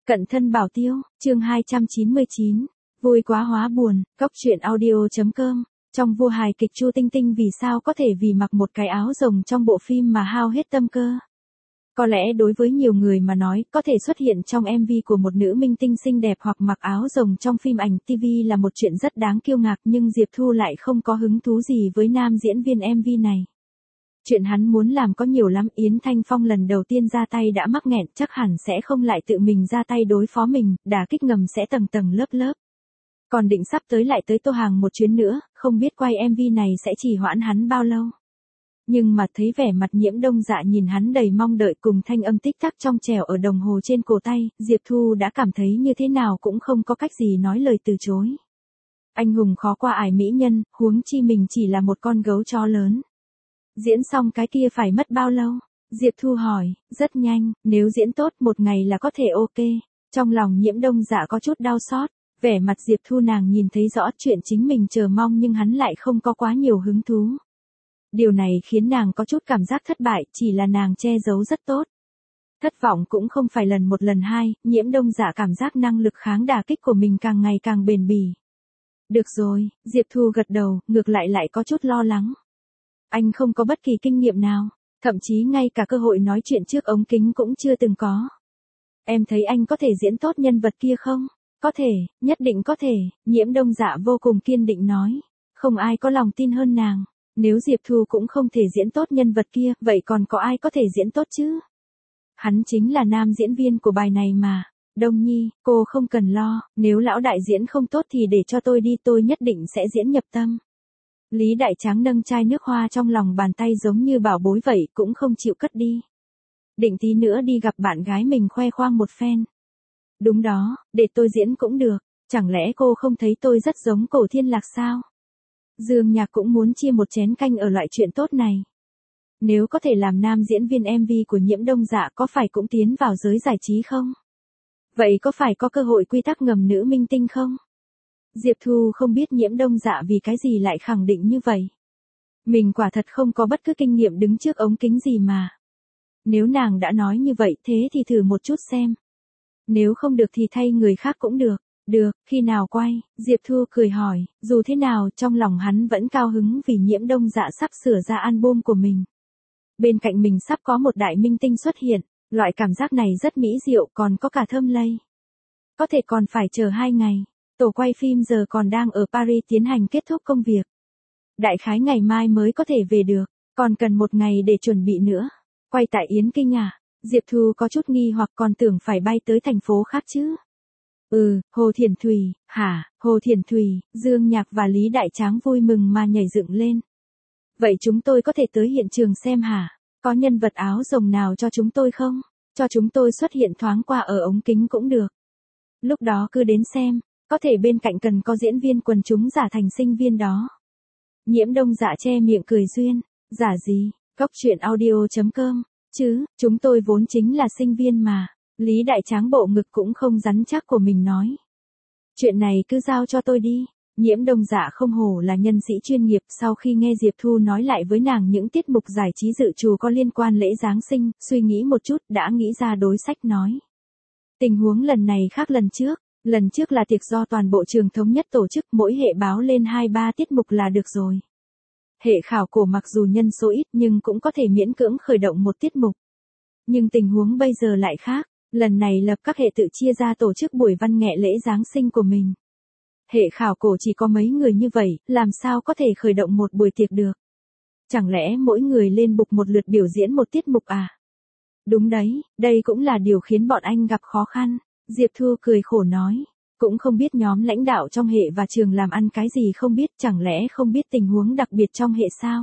Cận thân bảo tiêu, chương 299. Vui quá hóa buồn, Cóc truyện audio.com. Trong vua hài kịch Chu Tinh Tinh vì sao có thể vì mặc một cái áo rồng trong bộ phim mà hao hết tâm cơ. Có lẽ đối với nhiều người mà nói, có thể xuất hiện trong MV của một nữ minh tinh xinh đẹp hoặc mặc áo rồng trong phim ảnh TV là một chuyện rất đáng kiêu ngạc, nhưng Diệp Thu lại không có hứng thú gì với nam diễn viên MV này. Chuyện hắn muốn làm có nhiều lắm, Yến Thanh Phong lần đầu tiên ra tay đã mắc nghẹn, chắc hẳn sẽ không lại tự mình ra tay đối phó mình, đả kích ngầm sẽ tầng tầng lớp lớp. Còn định sắp tới lại tới Tô Hàng một chuyến nữa, không biết quay MV này sẽ trì hoãn hắn bao lâu. Nhưng mà thấy vẻ mặt Nhiễm Đông Dạ nhìn hắn đầy mong đợi cùng thanh âm tích tắc trong trẻo ở đồng hồ trên cổ tay, Diệp Thu đã cảm thấy như thế nào cũng không có cách gì nói lời từ chối. Anh hùng khó qua ải mỹ nhân, huống chi mình chỉ là một con gấu chó lớn. Diễn xong cái kia phải mất bao lâu? Diệp Thu hỏi, rất nhanh, nếu diễn tốt một ngày là có thể ok. Trong lòng Nhiễm Đông Dạ có chút đau xót, vẻ mặt Diệp Thu nàng nhìn thấy rõ chuyện chính mình chờ mong nhưng hắn lại không có quá nhiều hứng thú. Điều này khiến nàng có chút cảm giác thất bại, chỉ là nàng che giấu rất tốt. Thất vọng cũng không phải lần một lần hai, Nhiễm Đông Dạ cảm giác năng lực kháng đả kích của mình càng ngày càng bền bỉ. Được rồi, Diệp Thu gật đầu, ngược lại có chút lo lắng. Anh không có bất kỳ kinh nghiệm nào, thậm chí ngay cả cơ hội nói chuyện trước ống kính cũng chưa từng có. Em thấy anh có thể diễn tốt nhân vật kia không? Có thể, nhất định có thể, Nhiễm Đông Dạ vô cùng kiên định nói. Không ai có lòng tin hơn nàng. Nếu Diệp Thu cũng không thể diễn tốt nhân vật kia, vậy còn có ai có thể diễn tốt chứ? Hắn chính là nam diễn viên của bài này mà. Đông Nhi, cô không cần lo, nếu lão đại diễn không tốt thì để cho tôi đi, tôi nhất định sẽ diễn nhập tâm. Lý Đại Tráng nâng chai nước hoa trong lòng bàn tay giống như bảo bối vậy, cũng không chịu cất đi. Định tí nữa đi gặp bạn gái mình khoe khoang một phen. Đúng đó, để tôi diễn cũng được, chẳng lẽ cô không thấy tôi rất giống Cổ Thiên Lạc sao? Dương Nhạc cũng muốn chia một chén canh ở loại chuyện tốt này. Nếu có thể làm nam diễn viên MV của Nhiễm Đông Dạ có phải cũng tiến vào giới giải trí không? Vậy có phải có cơ hội quy tắc ngầm nữ minh tinh không? Diệp Thu không biết Nhiễm Đông Dạ vì cái gì lại khẳng định như vậy. Mình quả thật không có bất cứ kinh nghiệm đứng trước ống kính gì mà. Nếu nàng đã nói như vậy thế thì thử một chút xem. Nếu không được thì thay người khác cũng được. Được, khi nào quay? Diệp Thu cười hỏi, dù thế nào trong lòng hắn vẫn cao hứng vì Nhiễm Đông Dạ sắp sửa ra album của mình. Bên cạnh mình sắp có một đại minh tinh xuất hiện, loại cảm giác này rất mỹ diệu, còn có cả thơm lây. Có thể còn phải chờ 2 ngày. Tổ quay phim giờ còn đang ở Paris tiến hành kết thúc công việc. Đại khái ngày mai mới có thể về được, còn cần 1 ngày để chuẩn bị nữa. Quay tại Yến Kinh à? Diệp Thu có chút nghi hoặc còn tưởng phải bay tới thành phố khác chứ. Hồ Thiển Thùy, hả? Hồ Thiển Thùy, Dương Nhạc và Lý Đại Tráng vui mừng mà nhảy dựng lên. Vậy chúng tôi có thể tới hiện trường xem hả? Có nhân vật áo rồng nào cho chúng tôi không? Cho chúng tôi xuất hiện thoáng qua ở ống kính cũng được. Lúc đó cứ đến xem, có thể bên cạnh cần có diễn viên quần chúng giả thành sinh viên đó. Nhiễm Đông Dạ che miệng cười duyên, giả gì, Cóc truyện audio.com, chứ, chúng tôi vốn chính là sinh viên mà. Lý Đại Tráng bộ ngực cũng không rắn chắc của mình nói. Chuyện này cứ giao cho tôi đi. Nhiễm Đông Dạ không hổ là nhân sĩ chuyên nghiệp, sau khi nghe Diệp Thu nói lại với nàng những tiết mục giải trí dự trù có liên quan lễ Giáng sinh, suy nghĩ một chút đã nghĩ ra đối sách nói. Tình huống lần này khác lần trước là tiệc do toàn bộ trường thống nhất tổ chức, mỗi hệ báo lên 2-3 tiết mục là được rồi. Hệ khảo cổ mặc dù nhân số ít nhưng cũng có thể miễn cưỡng khởi động một tiết mục. Nhưng tình huống bây giờ lại khác. Lần này lập các hệ tự chia ra tổ chức buổi văn nghệ lễ Giáng sinh của mình. Hệ khảo cổ chỉ có mấy người như vậy, làm sao có thể khởi động một buổi tiệc được? Chẳng lẽ mỗi người lên bục một lượt biểu diễn một tiết mục à? Đúng đấy, đây cũng là điều khiến bọn anh gặp khó khăn. Diệp Thu cười khổ nói, cũng không biết nhóm lãnh đạo trong hệ và trường làm ăn cái gì không biết, chẳng lẽ không biết tình huống đặc biệt trong hệ sao?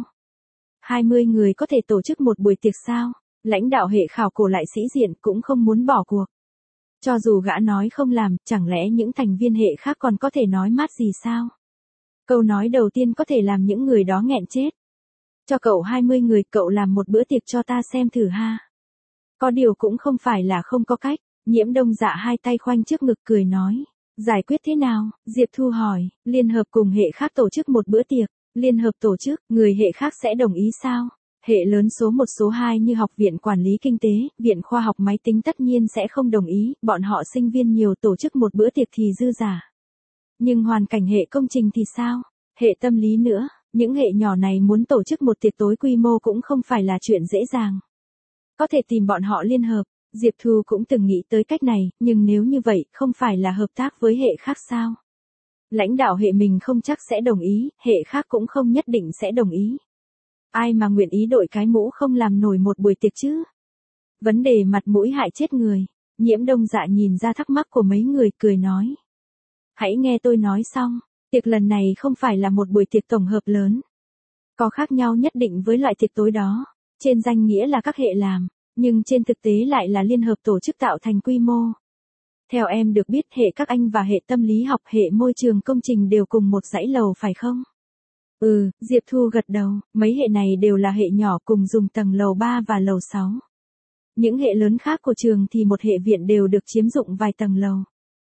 20 người có thể tổ chức một buổi tiệc sao? Lãnh đạo hệ khảo cổ lại sĩ diện cũng không muốn bỏ cuộc. Cho dù gã nói không làm, chẳng lẽ những thành viên hệ khác còn có thể nói mát gì sao? Câu nói đầu tiên có thể làm những người đó nghẹn chết. Cho cậu 20 người, cậu làm một bữa tiệc cho ta xem thử ha. Có điều cũng không phải là không có cách. Nhiễm Đông Dạ hai tay khoanh trước ngực cười nói. Giải quyết thế nào? Diệp Thu hỏi, liên hợp cùng hệ khác tổ chức một bữa tiệc. Liên hợp tổ chức, người hệ khác sẽ đồng ý sao? Hệ lớn số 1 số 2 như Học viện Quản lý Kinh tế, Viện Khoa học Máy tính tất nhiên sẽ không đồng ý, bọn họ sinh viên nhiều tổ chức một bữa tiệc thì dư giả. Nhưng hoàn cảnh hệ công trình thì sao? Hệ tâm lý nữa, những hệ nhỏ này muốn tổ chức một tiệc tối quy mô cũng không phải là chuyện dễ dàng. Có thể tìm bọn họ liên hợp, Diệp Thu cũng từng nghĩ tới cách này, nhưng nếu như vậy, không phải là hợp tác với hệ khác sao? Lãnh đạo hệ mình không chắc sẽ đồng ý, hệ khác cũng không nhất định sẽ đồng ý. Ai mà nguyện ý đội cái mũ không làm nổi một buổi tiệc chứ? Vấn đề mặt mũi hại chết người. Nhiễm Đông Dạ nhìn ra thắc mắc của mấy người cười nói. Hãy nghe tôi nói xong, tiệc lần này không phải là một buổi tiệc tổng hợp lớn. Có khác nhau nhất định với loại tiệc tối đó. Trên danh nghĩa là các hệ làm, nhưng trên thực tế lại là liên hợp tổ chức tạo thành quy mô. Theo em được biết hệ các anh và hệ tâm lý học hệ môi trường công trình đều cùng một dãy lầu phải không? Ừ, Diệp Thu gật đầu, mấy hệ này đều là hệ nhỏ cùng dùng tầng lầu 3 và lầu 6. Những hệ lớn khác của trường thì một hệ viện đều được chiếm dụng vài tầng lầu.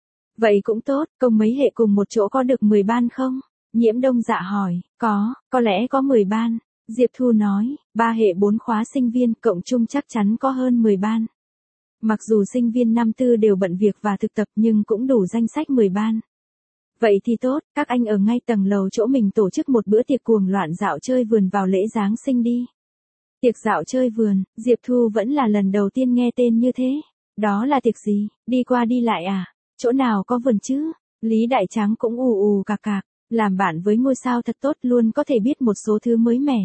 Vậy cũng tốt, công mấy hệ cùng một chỗ có được 10 ban không? Nhiễm Đông Dạ hỏi, có lẽ có 10 ban. Diệp Thu nói, 3 hệ 4 khóa sinh viên cộng chung chắc chắn có hơn 10 ban. Mặc dù sinh viên năm tư đều bận việc và thực tập nhưng cũng đủ danh sách 10 ban. Vậy thì tốt, các anh ở ngay tầng lầu chỗ mình tổ chức một bữa tiệc cuồng loạn dạo chơi vườn vào lễ Giáng sinh đi. Tiệc dạo chơi vườn, Diệp Thu vẫn là lần đầu tiên nghe tên như thế. Đó là tiệc gì, đi qua đi lại à? Chỗ nào có vườn chứ? Lý Đại Tráng cũng ù cạc cạc, làm bạn với ngôi sao thật tốt luôn có thể biết một số thứ mới mẻ.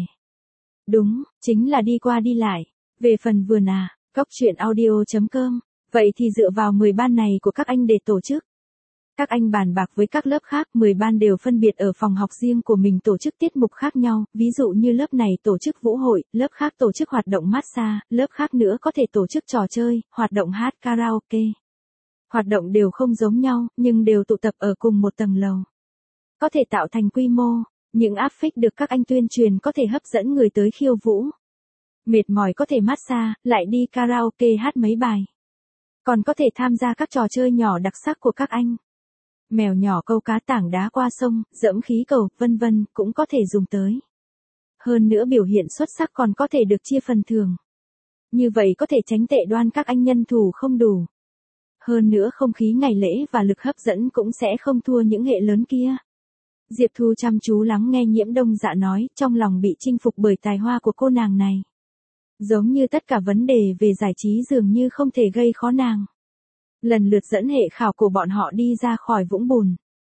Đúng, chính là đi qua đi lại. Về phần vườn à, Cóc Truyện Audio.com, vậy thì dựa vào 10 ban này của các anh để tổ chức. Các anh bàn bạc với các lớp khác, 10 ban đều phân biệt ở phòng học riêng của mình tổ chức tiết mục khác nhau, ví dụ như lớp này tổ chức vũ hội, lớp khác tổ chức hoạt động massage, lớp khác nữa có thể tổ chức trò chơi, hoạt động hát karaoke. Hoạt động đều không giống nhau, nhưng đều tụ tập ở cùng một tầng lầu. Có thể tạo thành quy mô, những áp phích được các anh tuyên truyền có thể hấp dẫn người tới khiêu vũ. Mệt mỏi có thể massage, lại đi karaoke hát mấy bài. Còn có thể tham gia các trò chơi nhỏ đặc sắc của các anh. Mèo nhỏ câu cá tảng đá qua sông, dẫm khí cầu, vân vân, cũng có thể dùng tới. Hơn nữa biểu hiện xuất sắc còn có thể được chia phần thưởng. Như vậy có thể tránh tệ đoan các anh nhân thủ không đủ. Hơn nữa không khí ngày lễ và lực hấp dẫn cũng sẽ không thua những hệ lớn kia. Diệp Thu chăm chú lắng nghe Nhiễm Đông Dạ nói, trong lòng bị chinh phục bởi tài hoa của cô nàng này. Giống như tất cả vấn đề về giải trí dường như không thể gây khó nàng. Lần lượt dẫn hệ khảo cổ bọn họ đi ra khỏi vũng bùn.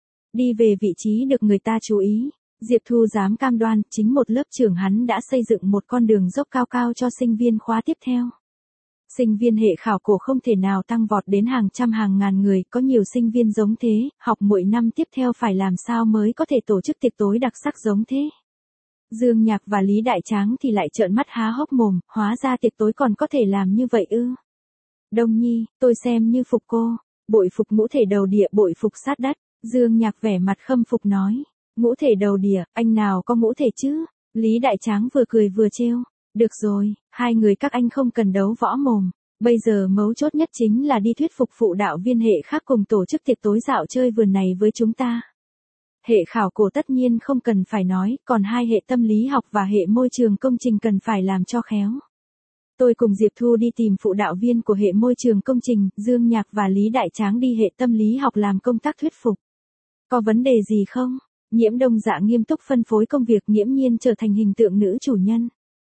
Đi về vị trí được người ta chú ý, Diệp Thu dám cam đoan chính một lớp trưởng hắn đã xây dựng một con đường dốc cao cao cho sinh viên khóa tiếp theo. Sinh viên hệ khảo cổ không thể nào tăng vọt đến hàng trăm hàng ngàn người, có nhiều sinh viên giống thế, học mỗi năm tiếp theo phải làm sao mới có thể tổ chức tiệc tối đặc sắc giống thế. Dương Nhạc và Lý Đại Tráng thì lại trợn mắt há hốc mồm, hóa ra tiệc tối còn có thể làm như vậy ư. Đông Nhi, tôi xem như phục cô, bội phục ngũ thể đầu địa, bội phục sát đất. Dương Nhạc vẻ mặt khâm phục nói, ngũ thể đầu địa, anh nào có ngũ thể chứ? Lý Đại Tráng vừa cười vừa trêu, được rồi, hai người các anh không cần đấu võ mồm, bây giờ mấu chốt nhất chính là đi thuyết phục phụ đạo viên hệ khác cùng tổ chức tiệc tối dạo chơi vườn này với chúng ta. Hệ khảo cổ tất nhiên không cần phải nói, còn hai hệ tâm lý học và hệ môi trường công trình cần phải làm cho khéo. Tôi cùng Diệp Thu đi tìm phụ đạo viên của hệ môi trường công trình, Dương Nhạc và Lý Đại Tráng đi hệ tâm lý học làm công tác thuyết phục. Có vấn đề gì không? Nhiễm Đông Dạ nghiêm túc phân phối công việc, nghiễm nhiên trở thành hình tượng nữ chủ nhân.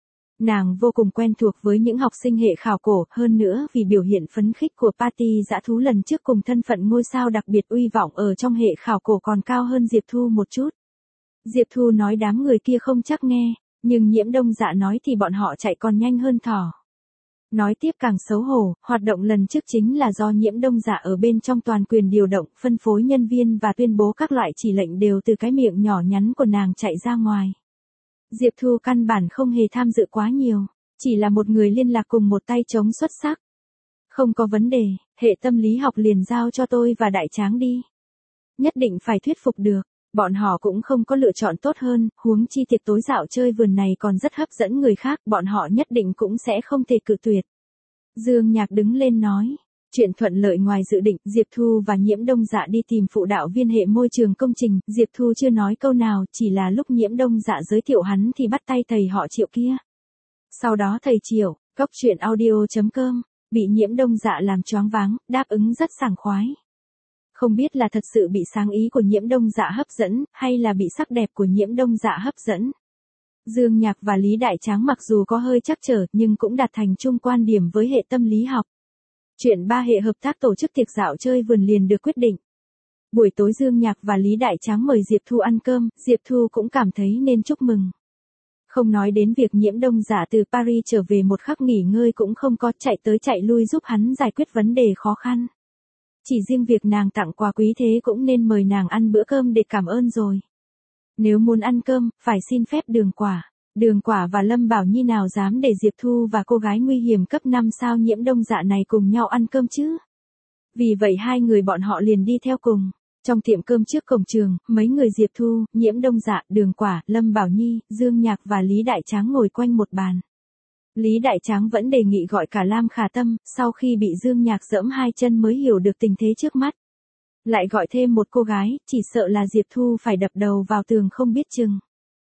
Nàng vô cùng quen thuộc với những học sinh hệ khảo cổ, hơn nữa vì biểu hiện phấn khích của party dã thú lần trước cùng thân phận ngôi sao đặc biệt uy vọng ở trong hệ khảo cổ còn cao hơn Diệp Thu một chút. Diệp Thu nói đám người kia không chắc nghe, nhưng Nhiễm Đông Dạ nói thì bọn họ chạy còn nhanh hơn thỏ. Nói tiếp càng xấu hổ, hoạt động lần trước chính là do Nhiễm Đông Dạ ở bên trong toàn quyền điều động, phân phối nhân viên và tuyên bố các loại chỉ lệnh đều từ cái miệng nhỏ nhắn của nàng chạy ra ngoài. Diệp Thu căn bản không hề tham dự quá nhiều, chỉ là một người liên lạc cùng một tay trống xuất sắc. Không có vấn đề, hệ tâm lý học liền giao cho tôi và Đại Tráng đi. Nhất định phải thuyết phục được, bọn họ cũng không có lựa chọn tốt hơn, huống chi tiệc tối dạo chơi vườn này còn rất hấp dẫn người khác, bọn họ nhất định cũng sẽ không thể cự tuyệt. Dương Nhạc đứng lên nói. Chuyện thuận lợi ngoài dự định, Diệp Thu và Nhiễm Đông Dạ đi tìm phụ đạo viên hệ môi trường công trình, Diệp Thu chưa nói câu nào, chỉ là lúc Nhiễm Đông Dạ giới thiệu hắn thì bắt tay thầy họ Triệu kia. Sau đó thầy Triệu, Cốc truyện audio.com, bị Nhiễm Đông Dạ làm choáng váng, đáp ứng rất sảng khoái. Không biết là thật sự bị sáng ý của Nhiễm Đông Dạ hấp dẫn, hay là bị sắc đẹp của Nhiễm Đông Dạ hấp dẫn. Dương Nhạc và Lý Đại Tráng mặc dù có hơi trắc trở, nhưng cũng đạt thành chung quan điểm với hệ tâm lý học. Chuyện ba hệ hợp tác tổ chức tiệc dạo chơi vườn liền được quyết định. Buổi tối Dương Nhạc và Lý Đại Tráng mời Diệp Thu ăn cơm, Diệp Thu cũng cảm thấy nên chúc mừng. Không nói đến việc Nhiễm Đông Dạ từ Paris trở về một khắc nghỉ ngơi cũng không có, chạy tới chạy lui giúp hắn giải quyết vấn đề khó khăn. Chỉ riêng việc nàng tặng quà quý thế cũng nên mời nàng ăn bữa cơm để cảm ơn rồi. Nếu muốn ăn cơm, phải xin phép Đường Quả và Lâm Bảo Nhi nào dám để Diệp Thu và cô gái nguy hiểm cấp 5 sao Nhiễm Đông Dạ này cùng nhau ăn cơm chứ. Vì vậy hai người bọn họ liền đi theo cùng. Trong tiệm cơm trước cổng trường, mấy người Diệp Thu, Nhiễm Đông Dạ, Đường Quả, Lâm Bảo Nhi, Dương Nhạc và Lý Đại Tráng ngồi quanh một bàn. Lý Đại Tráng vẫn đề nghị gọi cả Lam Khả Tâm, sau khi bị Dương Nhạc giẫm hai chân mới hiểu được tình thế trước mắt. Lại gọi thêm một cô gái, chỉ sợ là Diệp Thu phải đập đầu vào tường không biết chừng.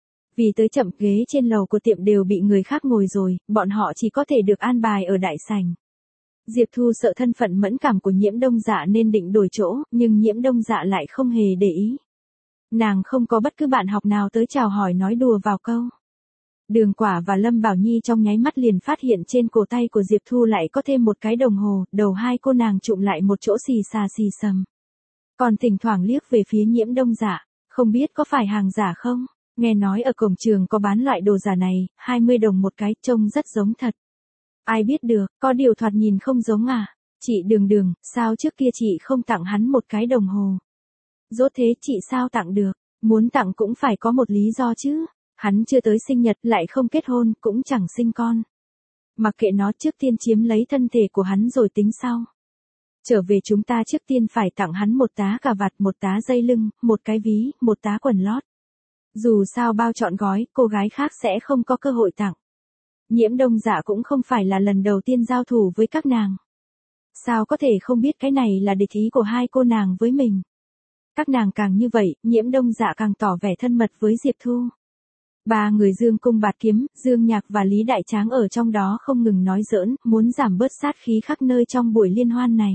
Vì tới chậm, ghế trên lầu của tiệm đều bị người khác ngồi rồi, bọn họ chỉ có thể được an bài ở đại sảnh. Diệp Thu sợ thân phận mẫn cảm của Nhiễm Đông Dạ nên định đổi chỗ, nhưng Nhiễm Đông Dạ lại không hề để ý. Nàng không có bất cứ bạn học nào tới chào hỏi nói đùa vào câu. Đường Quả và Lâm Bảo Nhi trong nháy mắt liền phát hiện trên cổ tay của Diệp Thu lại có thêm một cái đồng hồ, đầu hai cô nàng chụm lại một chỗ xì xà xì xầm. Còn thỉnh thoảng liếc về phía Nhiễm Đông Dạ, không biết có phải hàng giả không? Nghe nói ở cổng trường có bán loại đồ giả này, 20 đồng một cái, trông rất giống thật. Ai biết được, có điều thoạt nhìn không giống à? Chị Đường, sao trước kia chị không tặng hắn một cái đồng hồ? Rốt thế chị sao tặng được? Muốn tặng cũng phải có một lý do chứ. Hắn chưa tới sinh nhật, lại không kết hôn, cũng chẳng sinh con. Mặc kệ nó, trước tiên chiếm lấy thân thể của hắn rồi tính sau. Trở về chúng ta trước tiên phải tặng hắn một tá cà vạt, một tá dây lưng, một cái ví, một tá quần lót. Dù sao bao trọn gói, cô gái khác sẽ không có cơ hội tặng. Nhiễm Đông Dạ cũng không phải là lần đầu tiên giao thủ với các nàng. Sao có thể không biết cái này là địch ý của hai cô nàng với mình. Các nàng càng như vậy, Nhiễm Đông Dạ càng tỏ vẻ thân mật với Diệp Thu. Ba người Dương Cung Bạt Kiếm, Dương Nhạc và Lý Đại Tráng ở trong đó không ngừng nói giỡn, muốn giảm bớt sát khí khắp nơi trong buổi liên hoan này.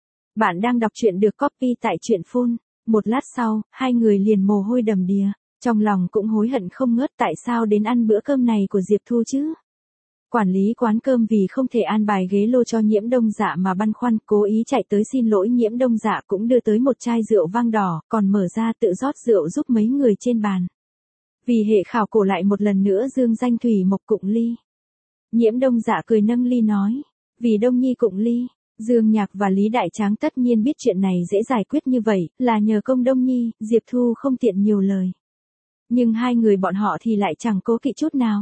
Bạn đang đọc truyện được copy tại truyện phun. Một lát sau, hai người liền mồ hôi đầm đìa, trong lòng cũng hối hận không ngớt tại sao đến ăn bữa cơm này của Diệp Thu chứ. Quản lý quán cơm vì không thể an bài ghế lô cho Nhiễm Đông Dạ mà băn khoăn, cố ý chạy tới xin lỗi Nhiễm Đông Dạ, cũng đưa tới một chai rượu vang đỏ, còn mở ra tự rót rượu giúp mấy người trên bàn. Vì hệ khảo cổ lại một lần nữa dương danh Thủy Mộc Cụng Ly. Nhiễm Đông Dạ cười nâng ly nói, vì Đông Nhi Cụng Ly. Dương Nhạc và Lý Đại Tráng tất nhiên biết chuyện này dễ giải quyết như vậy, là nhờ công Đông Nhi, Diệp Thu không tiện nhiều lời. Nhưng hai người bọn họ thì lại chẳng cố kỵ chút nào.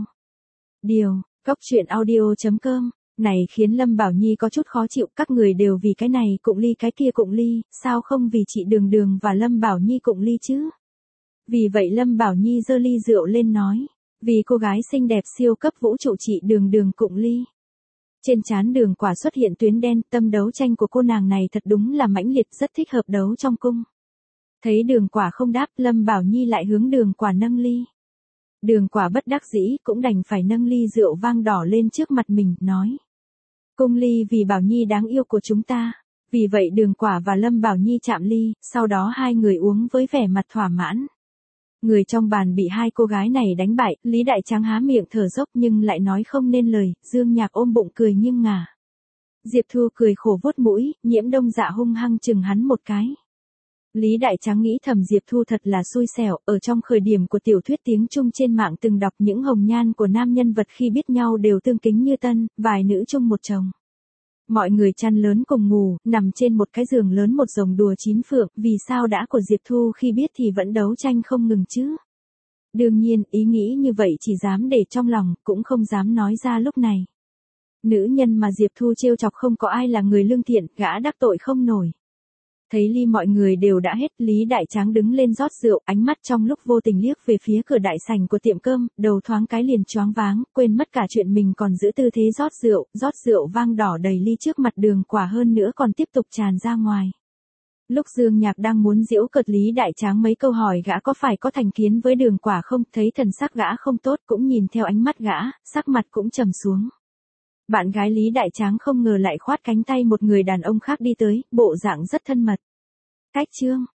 Cốc truyện audio.com, này khiến Lâm Bảo Nhi có chút khó chịu, các người đều vì cái này Cụng Ly cái kia Cụng Ly, sao không vì chị Đường và Lâm Bảo Nhi Cụng Ly chứ? Vì vậy Lâm Bảo Nhi giơ ly rượu lên nói, vì cô gái xinh đẹp siêu cấp vũ trụ chị Đường Cụng Ly. Trên trán Đường Quả xuất hiện tuyến đen, tâm đấu tranh của cô nàng này thật đúng là mãnh liệt, rất thích hợp đấu trong cung. Thấy Đường Quả không đáp, Lâm Bảo Nhi lại hướng Đường Quả nâng ly. Đường Quả bất đắc dĩ cũng đành phải nâng ly rượu vang đỏ lên trước mặt mình, nói. Cung ly vì Bảo Nhi đáng yêu của chúng ta. Vì vậy Đường Quả và Lâm Bảo Nhi chạm ly, sau đó hai người uống với vẻ mặt thỏa mãn. Người trong bàn bị hai cô gái này đánh bại, Lý Đại Tráng há miệng thở dốc nhưng lại nói không nên lời, Dương Nhạc ôm bụng cười nghiêng ngả. Diệp Thu cười khổ vuốt mũi, Nhiễm Đông Dạ hung hăng chừng hắn một cái. Lý Đại Tráng nghĩ thầm Diệp Thu thật là xui xẻo, ở trong khởi điểm của tiểu thuyết tiếng Trung trên mạng từng đọc những hồng nhan của nam nhân vật khi biết nhau đều tương kính như tân, vài nữ chung một chồng. Mọi người chăn lớn cùng ngủ, nằm trên một cái giường lớn một rồng đùa chín phượng, vì sao đã của Diệp Thu khi biết thì vẫn đấu tranh không ngừng chứ. Đương nhiên, ý nghĩ như vậy chỉ dám để trong lòng, cũng không dám nói ra lúc này. Nữ nhân mà Diệp Thu trêu chọc không có ai là người lương thiện, gã đắc tội không nổi. Thấy ly mọi người đều đã hết, Lý Đại Tráng đứng lên rót rượu, ánh mắt trong lúc vô tình liếc về phía cửa đại sảnh của tiệm cơm, đầu thoáng cái liền choáng váng, quên mất cả chuyện mình còn giữ tư thế rót rượu vang đỏ đầy ly trước mặt Đường Quả hơn nữa còn tiếp tục tràn ra ngoài. Lúc Dương Nhạc đang muốn giễu cợt Lý Đại Tráng mấy câu hỏi gã có phải có thành kiến với Đường Quả không, thấy thần sắc gã không tốt cũng nhìn theo ánh mắt gã, sắc mặt cũng trầm xuống. Bạn gái Lý Đại Tráng không ngờ lại khoát cánh tay một người đàn ông khác đi tới, bộ dạng rất thân mật. Cách chương